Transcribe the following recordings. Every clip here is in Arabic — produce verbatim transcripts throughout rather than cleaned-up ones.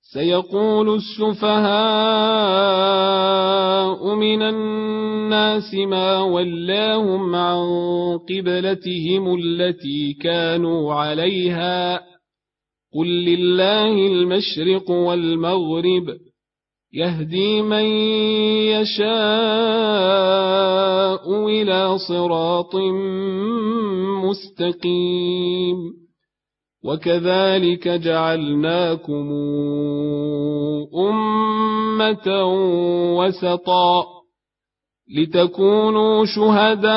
سيقول السفهاء من الناس ما ولاهم عن قبلتهم التي كانوا عليها قل لله المشرق والمغرب يهدي من يشاء إلى صراط مستقيم وكذلك جعلناكم أمة وسطا لتكونوا شهداء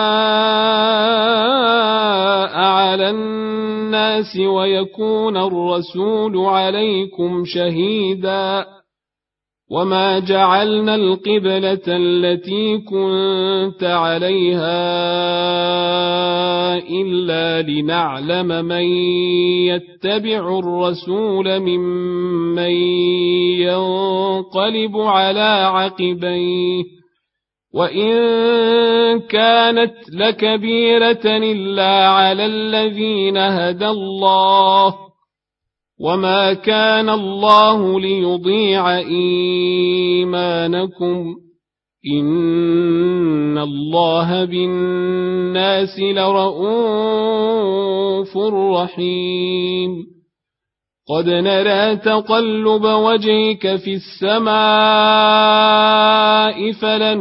على الناس ويكون الرسول عليكم شهيدا وما جعلنا القبلة التي كنت عليها إلا لنعلم من يتبع الرسول ممن ينقلب على عقبيه وإن كانت لكبيرة إلا على الذين هدى الله وما كان الله ليضيع إيمانكم إن الله بالناس لرءوف رحيم قد نرى تقلب وجهك في السماء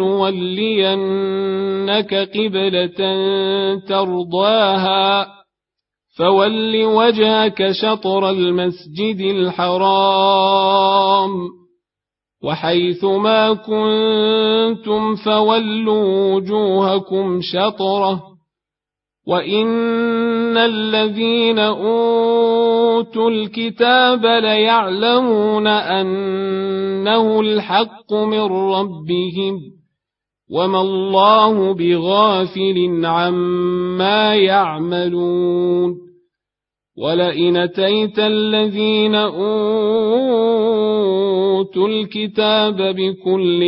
فلنولينك قبلة ترضاها فول وجهك شطر المسجد الحرام وحيث ما كنتم فولوا وجوهكم شطره وإن الذين أوتوا الكتاب ليعلمون أنه الحق من ربهم وما الله بغافل عما يعملون ولئن أتيت الذين أوتوا الكتاب بكل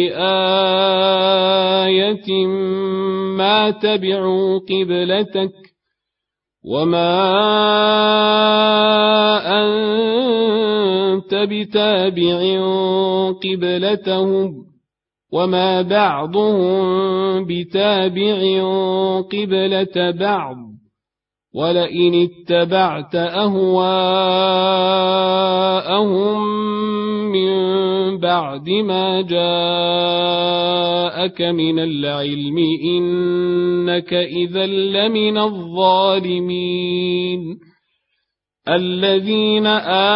آية ما تبعوا قبلتك وما أنت بتابع قبلتهم وما بعضهم بتابع قبلة بعض ولئن اتبعت أهواءهم من بعد ما جاءك من العلم إنك إذا لمن الظالمين الذين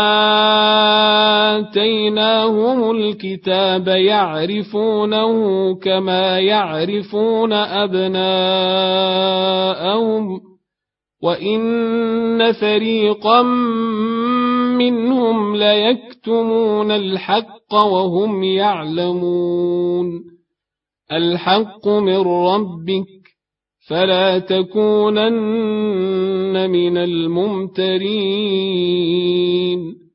آتيناهم الكتاب يعرفونه كما يعرفون أبناءهم وإن فريقا منهم ليكتمون الحق وهم يعلمون الحق من ربك فلا تكونن من الممترين